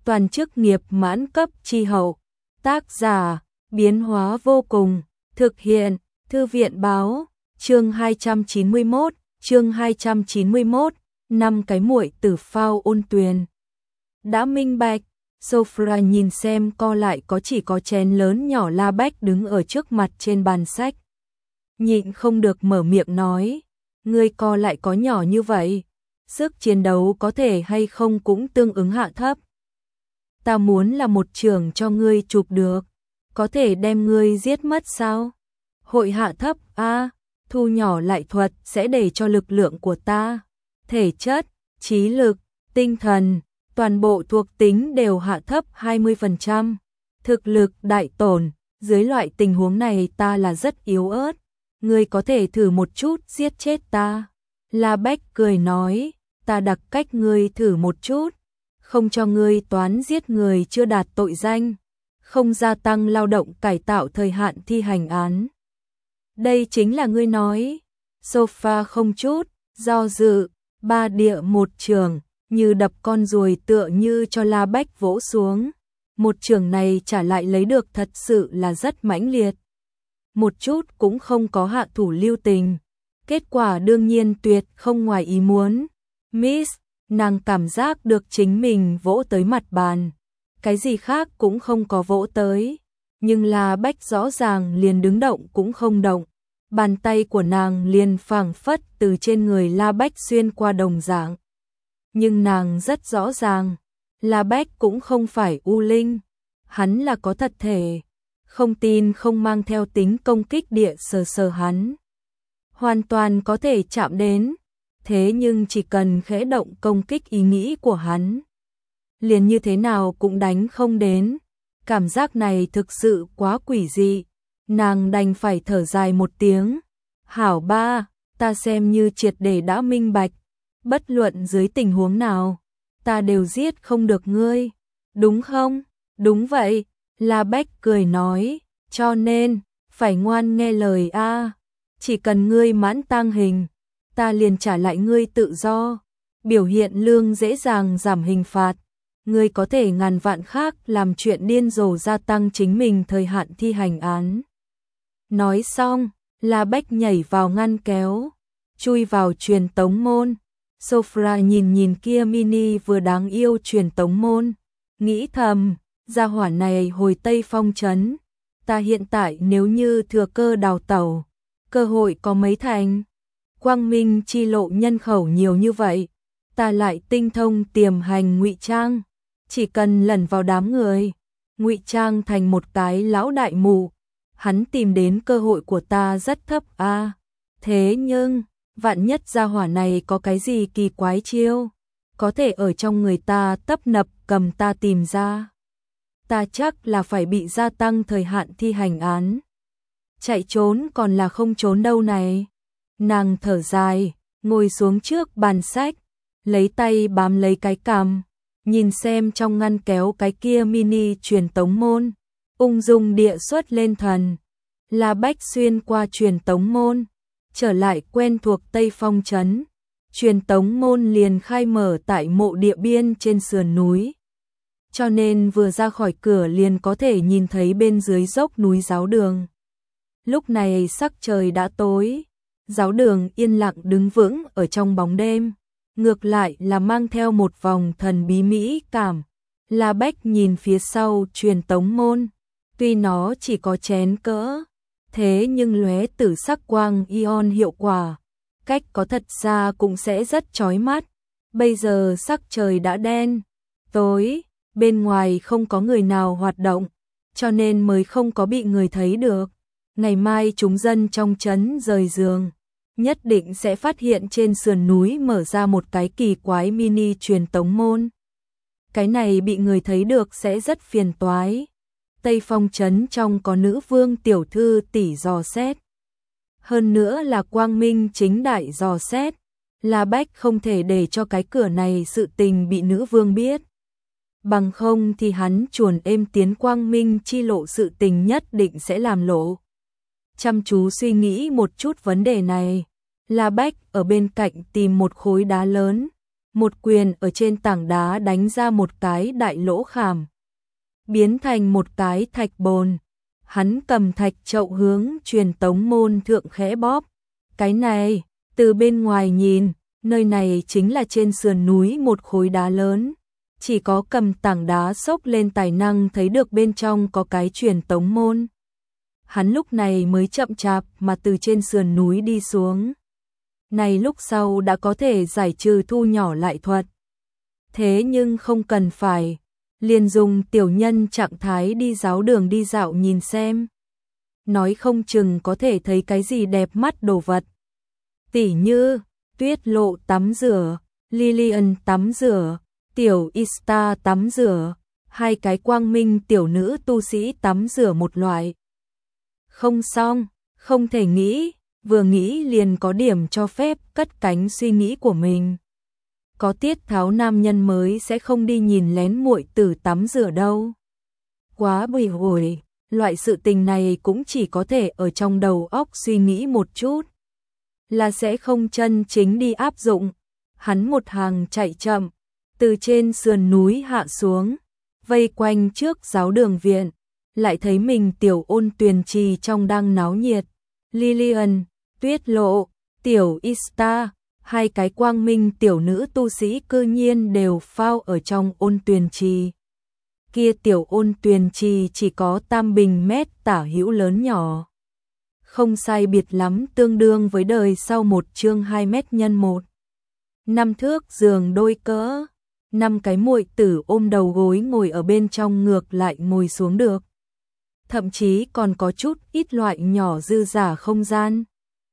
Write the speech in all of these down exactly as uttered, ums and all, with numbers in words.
toàn chức nghiệp mãn cấp chi hậu. Tác giả, biến hóa vô cùng, thực hiện, thư viện báo, chương hai trăm chín mươi mốt, chương hai trăm chín mươi mốt, năm cái muội tử phao ôn tuyền. Đã minh bạch, Sophia nhìn xem co lại có chỉ có chén lớn nhỏ La Bách đứng ở trước mặt trên bàn sách. Nhịn không được mở miệng nói, ngươi co lại có nhỏ như vậy, sức chiến đấu có thể hay không cũng tương ứng hạ thấp. Ta muốn là một trường cho ngươi chụp được, có thể đem ngươi giết mất sao? Hội hạ thấp a, thu nhỏ lại thuật sẽ để cho lực lượng của ta, thể chất, trí lực, tinh thần, toàn bộ thuộc tính đều hạ thấp hai mươi phần trăm. Thực lực đại tổn, dưới loại tình huống này ta là rất yếu ớt, ngươi có thể thử một chút giết chết ta. La Bách cười nói, ta đặc cách ngươi thử một chút, không cho ngươi toán giết người chưa đạt tội danh, không gia tăng lao động cải tạo thời hạn thi hành án. Đây chính là ngươi nói. Sophia không chút do dự, ba địa một trường, như đập con ruồi tựa như cho La Bách vỗ xuống. Một trường này trả lại lấy được thật sự là rất mãnh liệt. Một chút cũng không có hạ thủ lưu tình. Kết quả đương nhiên tuyệt không ngoài ý muốn. Miss, nàng cảm giác được chính mình vỗ tới mặt bàn. Cái gì khác cũng không có vỗ tới. Nhưng La Bách rõ ràng liền đứng động cũng không động. Bàn tay của nàng liền phảng phất từ trên người La Bách xuyên qua đồng dạng. Nhưng nàng rất rõ ràng, La Bách cũng không phải U Linh, hắn là có thật thể, không tin không mang theo tính công kích địa sờ sờ hắn. Hoàn toàn có thể chạm đến, thế nhưng chỉ cần khẽ động công kích ý nghĩ của hắn. Liền như thế nào cũng đánh không đến, cảm giác này thực sự quá quỷ dị, nàng đành phải thở dài một tiếng. Hảo ba, ta xem như triệt để đã minh bạch. Bất luận dưới tình huống nào, ta đều giết không được ngươi, đúng không? Đúng vậy, La Bách cười nói, cho nên, phải ngoan nghe lời a. Chỉ cần ngươi mãn tang hình, ta liền trả lại ngươi tự do, biểu hiện lương dễ dàng giảm hình phạt, ngươi có thể ngàn vạn khác làm chuyện điên rồ gia tăng chính mình thời hạn thi hành án. Nói xong, La Bách nhảy vào ngăn kéo, chui vào truyền tống môn. Sophia nhìn nhìn kia mini vừa đáng yêu truyền tống môn, nghĩ thầm, gia hỏa này hồi Tây Phong trấn, ta hiện tại nếu như thừa cơ đào tẩu, cơ hội có mấy thành. Quang Minh chi lộ nhân khẩu nhiều như vậy, ta lại tinh thông tiềm hành ngụy trang, chỉ cần lẩn vào đám người, ngụy trang thành một cái lão đại mù, hắn tìm đến cơ hội của ta rất thấp a. À, thế nhưng vạn nhất gia hỏa này có cái gì kỳ quái chiêu, có thể ở trong người ta tấp nập cầm ta tìm ra. Ta chắc là phải bị gia tăng thời hạn thi hành án. Chạy trốn còn là không trốn đâu này. Nàng thở dài, ngồi xuống trước bàn sách, lấy tay bám lấy cái cằm, nhìn xem trong ngăn kéo cái kia mini truyền tống môn, ung dung địa xuất lên thần. La Bách xuyên qua truyền tống môn, trở lại quen thuộc Tây Phong trấn, truyền tống môn liền khai mở tại mộ địa biên trên sườn núi. Cho nên vừa ra khỏi cửa liền có thể nhìn thấy bên dưới dốc núi giáo đường. Lúc này sắc trời đã tối, giáo đường yên lặng đứng vững ở trong bóng đêm, ngược lại là mang theo một vòng thần bí mỹ cảm. La Bách nhìn phía sau truyền tống môn, tuy nó chỉ có chén cỡ, thế nhưng lóe tử sắc quang ion hiệu quả, cách có thật xa cũng sẽ rất chói mắt. Bây giờ sắc trời đã đen, tối, bên ngoài không có người nào hoạt động, cho nên mới không có bị người thấy được. Ngày mai chúng dân trong trấn rời giường, nhất định sẽ phát hiện trên sườn núi mở ra một cái kỳ quái mini truyền tống môn. Cái này bị người thấy được sẽ rất phiền toái. Tây Phong trấn trong có nữ vương tiểu thư tỷ dò xét. Hơn nữa là quang minh chính đại dò xét. La Bách không thể để cho cái cửa này sự tình bị nữ vương biết. Bằng không thì hắn chuồn êm tiến quang minh chi lộ sự tình nhất định sẽ làm lộ. Chăm chú suy nghĩ một chút vấn đề này, La Bách ở bên cạnh tìm một khối đá lớn, một quyền ở trên tảng đá đánh ra một cái đại lỗ khảm, biến thành một cái thạch bồn. Hắn cầm thạch chậu hướng truyền tống môn thượng khẽ bóp. Cái này, từ bên ngoài nhìn, nơi này chính là trên sườn núi một khối đá lớn. Chỉ có cầm tảng đá xốc lên tài năng thấy được bên trong có cái truyền tống môn. Hắn lúc này mới chậm chạp mà từ trên sườn núi đi xuống. Này lúc sau đã có thể giải trừ thu nhỏ lại thuật. Thế nhưng không cần phải, liền dùng tiểu nhân trạng thái đi giáo đường đi dạo nhìn xem. Nói không chừng có thể thấy cái gì đẹp mắt đồ vật. Tỉ như, Tuyết Lộ tắm rửa, Lillian tắm rửa, Tiểu Ista tắm rửa, hai cái quang minh tiểu nữ tu sĩ tắm rửa một loại. Không xong, không thể nghĩ, vừa nghĩ liền có điểm cho phép cất cánh suy nghĩ của mình. Có tiết tháo nam nhân mới sẽ không đi nhìn lén muội tử tắm rửa đâu. Quá bùi hủi, loại sự tình này cũng chỉ có thể ở trong đầu óc suy nghĩ một chút. Là sẽ không chân chính đi áp dụng. Hắn một hàng chạy chậm, từ trên sườn núi hạ xuống, vây quanh trước giáo đường viện, lại thấy mình Tiểu Ôn Tuyền trì trong đang náo nhiệt. Lillian, Tuyết Lộ, Tiểu Ista, hai cái quang minh tiểu nữ tu sĩ cư nhiên đều phao ở trong ôn tuyền trì. Kia tiểu ôn tuyền trì chỉ có tam bình mét tả hữu lớn nhỏ. Không sai biệt lắm, tương đương với đời sau một chương hai mét nhân một. Năm thước giường đôi cỡ, năm cái muội tử ôm đầu gối ngồi ở bên trong ngược lại ngồi xuống được. Thậm chí còn có chút ít loại nhỏ dư giả không gian.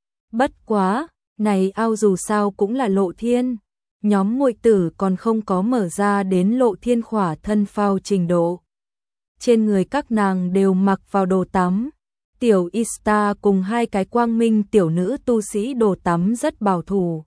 Bất quá, này ao dù sao cũng là lộ thiên, nhóm muội tử còn không có mở ra đến lộ thiên khỏa thân phao trình độ. Trên người các nàng đều mặc vào đồ tắm. Tiểu Ista cùng hai cái quang minh tiểu nữ tu sĩ đồ tắm rất bảo thủ,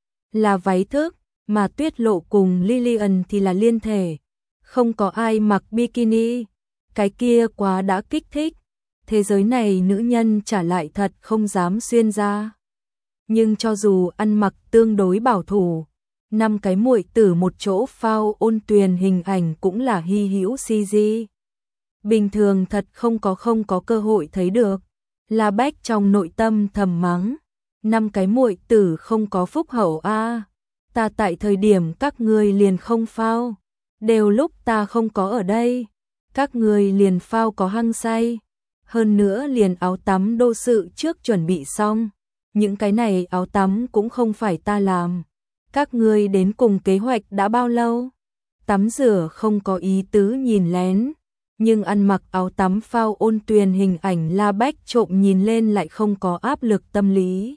là váy thức, mà Tuyết Lộ cùng Lillian thì là liên thể, không có ai mặc bikini. Cái kia quá đã kích thích. Thế giới này nữ nhân trả lại thật không dám xuyên ra. Nhưng cho dù ăn mặc tương đối bảo thủ, năm cái muội tử một chỗ phao ôn tuyền hình ảnh cũng là hy hữu xê giê. Bình thường thật không có không có cơ hội thấy được. La Bách trong nội tâm thầm mắng, năm cái muội tử không có phúc hậu a. À. Ta tại thời điểm các ngươi liền không phao, đều lúc ta không có ở đây, các ngươi liền phao có hăng say, hơn nữa liền áo tắm đô sự trước chuẩn bị xong. Những cái này áo tắm cũng không phải ta làm. Các ngươi đến cùng kế hoạch đã bao lâu? Tắm rửa không có ý tứ nhìn lén, nhưng ăn mặc áo tắm phao ôn tuyền hình ảnh La Bách trộm nhìn lên lại không có áp lực tâm lý.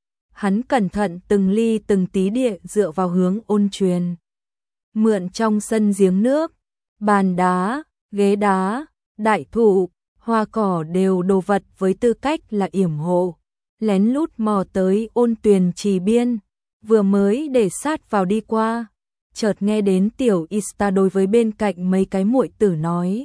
Hắn cẩn thận từng ly từng tí địa dựa vào hướng ôn truyền. Mượn trong sân giếng nước, bàn đá, ghế đá, đại thụ, hoa cỏ đều đồ vật với tư cách là yểm hộ. Lén lút mò tới ôn tuyền trì biên, vừa mới để sát vào đi qua, chợt nghe đến Tiểu Ista đối với bên cạnh mấy cái muội tử nói: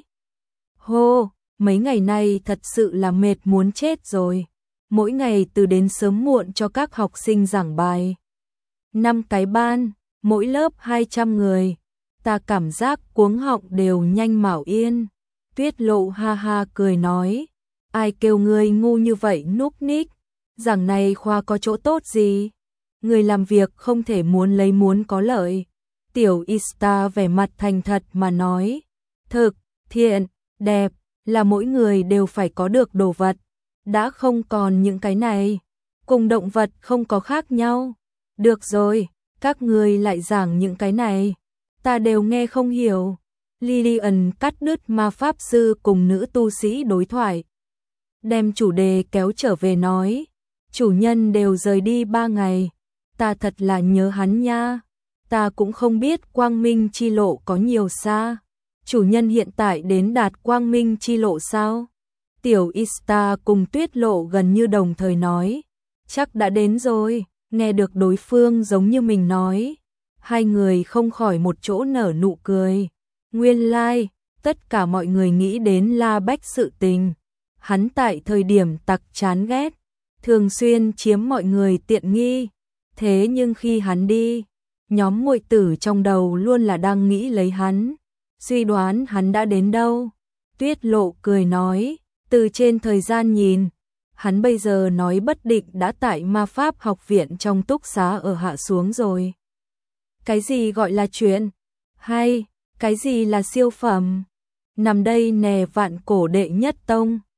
"Hô, mấy ngày nay thật sự là mệt muốn chết rồi, mỗi ngày từ đến sớm muộn cho các học sinh giảng bài. Năm cái ban, mỗi lớp hai trăm người, ta cảm giác cuống họng đều nhanh mảo yên." Tuyết Lộ ha ha cười nói: "Ai kêu ngươi ngu như vậy núp ních, giảng này khoa có chỗ tốt gì? Người làm việc không thể muốn lấy muốn có lợi." Tiểu Ista vẻ mặt thành thật mà nói: "Thực, thiện, đẹp, là mỗi người đều phải có được đồ vật, đã không còn những cái này, cùng động vật không có khác nhau. Được rồi, các ngươi lại giảng những cái này, ta đều nghe không hiểu." Lillian cắt đứt ma pháp sư cùng nữ tu sĩ đối thoại, đem chủ đề kéo trở về nói: "Chủ nhân đều rời đi ba ngày, ta thật là nhớ hắn nha. Ta cũng không biết quang minh chi lộ có nhiều xa. Chủ nhân hiện tại đến đạt quang minh chi lộ sao?" Tiểu Ista cùng Tuyết Lộ gần như đồng thời nói: "Chắc đã đến rồi." Nghe được đối phương giống như mình nói, hai người không khỏi một chỗ nở nụ cười. Nguyên lai, like, tất cả mọi người nghĩ đến La Bách sự tình. Hắn tại thời điểm tặc chán ghét, thường xuyên chiếm mọi người tiện nghi. Thế nhưng khi hắn đi, nhóm muội tử trong đầu luôn là đang nghĩ lấy hắn, suy đoán hắn đã đến đâu. Tuyết Lộ cười nói, từ trên thời gian nhìn, hắn bây giờ nói bất định đã tại ma pháp học viện trong túc xá ở hạ xuống rồi. Cái gì gọi là chuyện hay, cái gì là siêu phẩm? Nằm đây nè vạn cổ đệ nhất tông.